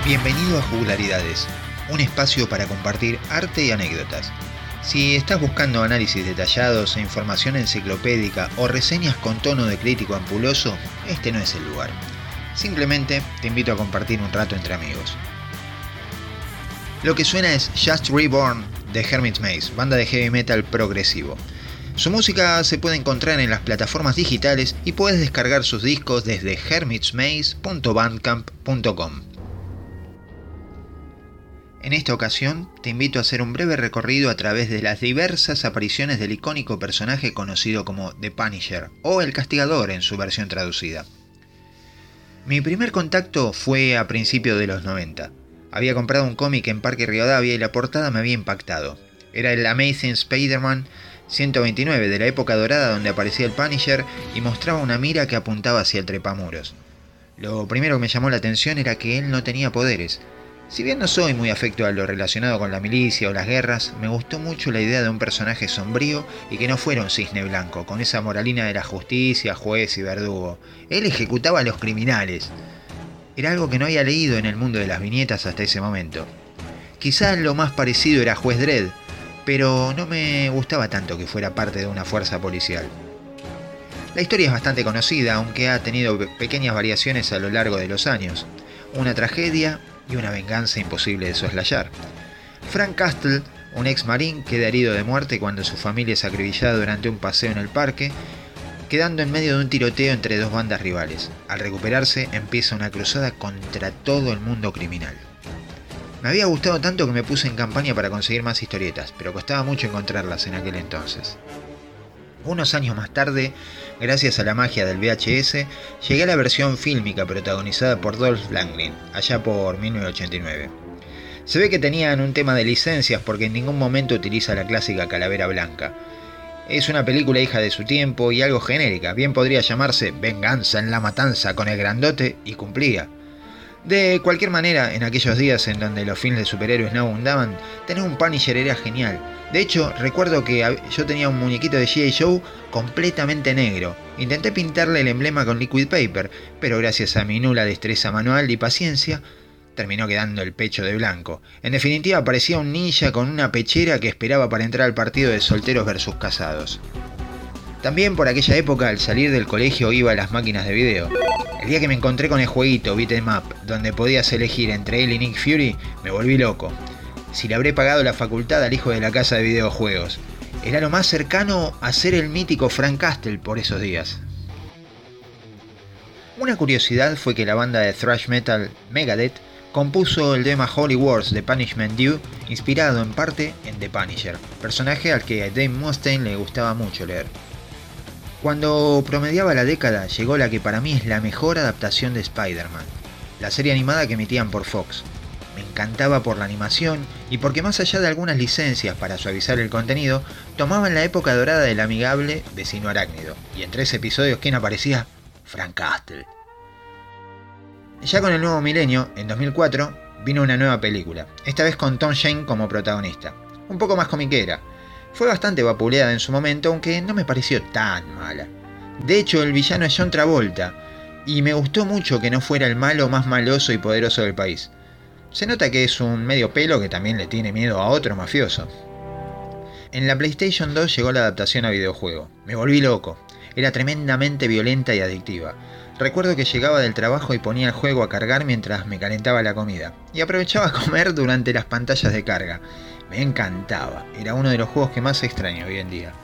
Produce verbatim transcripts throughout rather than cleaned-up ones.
Bienvenido a Jugularidades, un espacio para compartir arte y anécdotas. Si estás buscando análisis detallados e información enciclopédica o reseñas con tono de crítico ampuloso, este no es el lugar. Simplemente te invito a compartir un rato entre amigos. Lo que suena es Just Reborn de Hermits Maze, banda de heavy metal progresivo. Su música se puede encontrar en las plataformas digitales y puedes descargar sus discos desde hermits maze punto bandcamp punto com. En esta ocasión te invito a hacer un breve recorrido a través de las diversas apariciones del icónico personaje conocido como The Punisher o El Castigador en su versión traducida. Mi primer contacto fue a principios de los noventa. Había comprado un cómic en Parque Rivadavia y la portada me había impactado. Era el Amazing Spider-Man ciento veintinueve de la época dorada donde aparecía el Punisher y mostraba una mira que apuntaba hacia el trepamuros. Lo primero que me llamó la atención era que él no tenía poderes. Si bien no soy muy afecto a lo relacionado con la milicia o las guerras, me gustó mucho la idea de un personaje sombrío y que no fuera un cisne blanco, con esa moralina de la justicia, juez y verdugo. Él ejecutaba a los criminales. Era algo que no había leído en el mundo de las viñetas hasta ese momento. Quizás lo más parecido era Juez Dredd, pero no me gustaba tanto que fuera parte de una fuerza policial. La historia es bastante conocida, aunque ha tenido pequeñas variaciones a lo largo de los años. Una tragedia y una venganza imposible de soslayar. Frank Castle, un ex marín, queda herido de muerte cuando su familia es acribillada durante un paseo en el parque, quedando en medio de un tiroteo entre dos bandas rivales. Al recuperarse, empieza una cruzada contra todo el mundo criminal. Me había gustado tanto que me puse en campaña para conseguir más historietas, pero costaba mucho encontrarlas en aquel entonces. Unos años más tarde, gracias a la magia del V H S, llegué a la versión fílmica protagonizada por Dolph Lundgren, allá por mil novecientos ochenta y nueve. Se ve que tenían un tema de licencias porque en ningún momento utiliza la clásica calavera blanca. Es una película hija de su tiempo y algo genérica, bien podría llamarse Venganza en la Matanza con el grandote y cumplía. De cualquier manera, en aquellos días en donde los films de superhéroes no abundaban, tener un Punisher era genial. De hecho, recuerdo que yo tenía un muñequito de G I Joe completamente negro. Intenté pintarle el emblema con liquid paper, pero gracias a mi nula destreza manual y paciencia, terminó quedando el pecho de blanco. En definitiva, parecía un ninja con una pechera que esperaba para entrar al partido de solteros versus casados. También por aquella época, al salir del colegio iba a las máquinas de video. El día que me encontré con el jueguito Beat 'em Up, donde podías elegir entre él y Nick Fury, me volví loco. Si le habré pagado la facultad al hijo de la casa de videojuegos. Era lo más cercano a ser el mítico Frank Castle por esos días. Una curiosidad fue que la banda de thrash metal Megadeth compuso el tema Holy Wars de Punishment Due, inspirado en parte en The Punisher, personaje al que a Dave Mustaine le gustaba mucho leer. Cuando promediaba la década, llegó la que para mí es la mejor adaptación de Spider-Man, la serie animada que emitían por Fox. Me encantaba por la animación y porque más allá de algunas licencias para suavizar el contenido, tomaban la época dorada del amigable vecino arácnido, y en tres episodios, ¿quién aparecía? Frank Castle. Ya con el nuevo milenio, en dos mil cuatro, vino una nueva película, esta vez con Tom Jane como protagonista, un poco más comiquera. Fue bastante vapuleada en su momento, aunque no me pareció tan mala. De hecho, el villano es John Travolta, y me gustó mucho que no fuera el malo más maloso y poderoso del país. Se nota que es un medio pelo que también le tiene miedo a otro mafioso. En la PlayStation dos llegó la adaptación a videojuego. Me volví loco. Era tremendamente violenta y adictiva. Recuerdo que llegaba del trabajo y ponía el juego a cargar mientras me calentaba la comida. Y aprovechaba a comer durante las pantallas de carga. Me encantaba. Era uno de los juegos que más extraño hoy en día.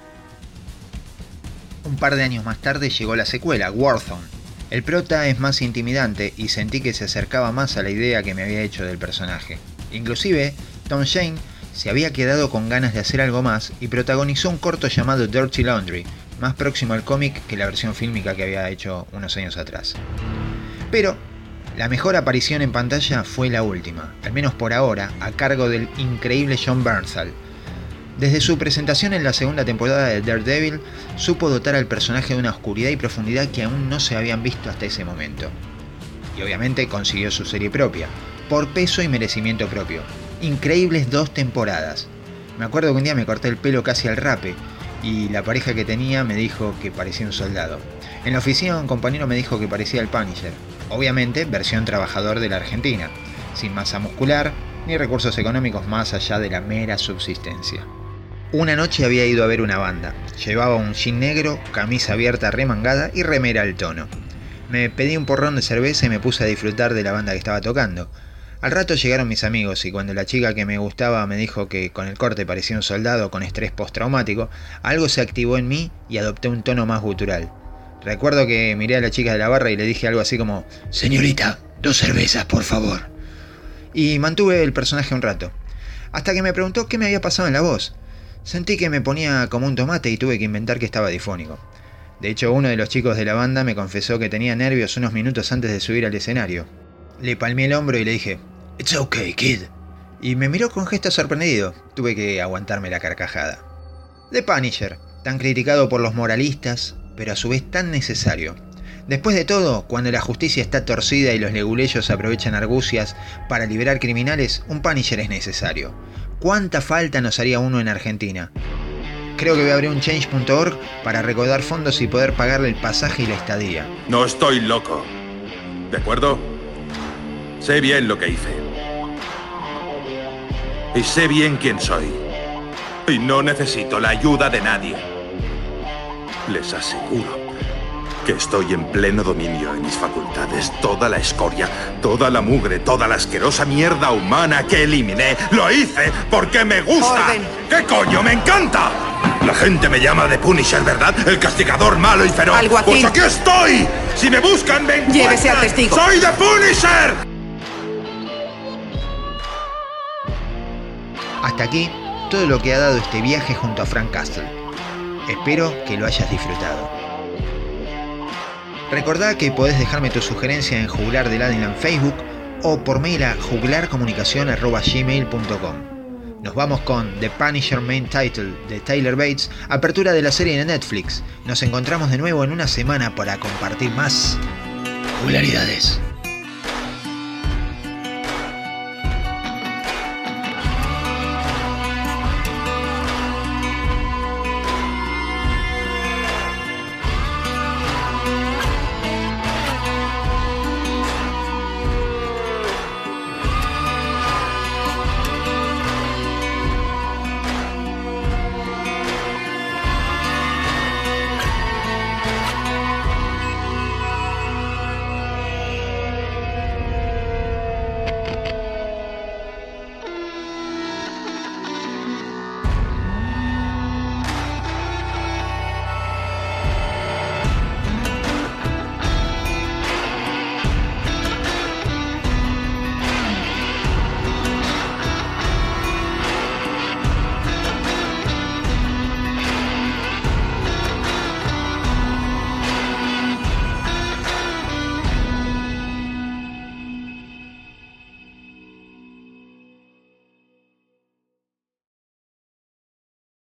Un par de años más tarde llegó la secuela, Warzone. El prota es más intimidante y sentí que se acercaba más a la idea que me había hecho del personaje. Inclusive, Tom Jane se había quedado con ganas de hacer algo más y protagonizó un corto llamado Dirty Laundry, más próximo al cómic que la versión fílmica que había hecho unos años atrás. Pero la mejor aparición en pantalla fue la última, al menos por ahora, a cargo del increíble Jon Bernthal. Desde su presentación en la segunda temporada de Daredevil, supo dotar al personaje de una oscuridad y profundidad que aún no se habían visto hasta ese momento. Y obviamente consiguió su serie propia, por peso y merecimiento propio. Increíbles dos temporadas. Me acuerdo que un día me corté el pelo casi al rape, y la pareja que tenía me dijo que parecía un soldado. En la oficina un compañero me dijo que parecía el Punisher. Obviamente, versión trabajador de la Argentina. sin masa muscular ni recursos económicos más allá de la mera subsistencia. Una noche había ido a ver una banda. Llevaba un jean negro, camisa abierta remangada y remera al tono. Me pedí un porrón de cerveza y me puse a disfrutar de la banda que estaba tocando. Al rato llegaron mis amigos y cuando la chica que me gustaba me dijo que con el corte parecía un soldado con estrés postraumático, algo se activó en mí y adopté un tono más gutural. Recuerdo que miré a la chica de la barra y le dije algo así como: «Señorita, dos cervezas, por favor». Y mantuve el personaje un rato, hasta que me preguntó qué me había pasado en la voz. Sentí que me ponía como un tomate y tuve que inventar que estaba difónico. De hecho, uno de los chicos de la banda me confesó que tenía nervios unos minutos antes de subir al escenario. Le palmé el hombro y le dije: «It's okay, kid». Y me miró con gesto sorprendido. Tuve que aguantarme la carcajada. The Punisher, tan criticado por los moralistas, pero a su vez tan necesario. Después de todo, cuando la justicia está torcida y los leguleyos aprovechan argucias para liberar criminales, un Punisher es necesario. ¿Cuánta falta nos haría uno en Argentina? Creo que voy a abrir un change punto org para recaudar fondos y poder pagarle el pasaje y la estadía. No estoy loco, ¿de acuerdo? Sé bien lo que hice. Y sé bien quién soy. Y no necesito la ayuda de nadie. Les aseguro que estoy en pleno dominio de mis facultades. Toda la escoria, toda la mugre, toda la asquerosa mierda humana que eliminé, lo hice porque me gusta. Orden. ¿Qué coño? ¡Me encanta! La gente me llama The Punisher, ¿verdad? El castigador malo y feroz. Alguacil. ¡Pues aquí estoy! Si me buscan, me encuentran. Llévese al testigo. ¡Soy The Punisher! Hasta aquí todo lo que ha dado este viaje junto a Frank Castle. Espero que lo hayas disfrutado. Recordá que podés dejarme tu sugerencia en Juglar de Ladino en Facebook o por mail a juglarcomunicación arroba gmail punto com. Nos vamos con The Punisher Main Title de Tyler Bates, apertura de la serie de Netflix. Nos encontramos de nuevo en una semana para compartir más juglaridades.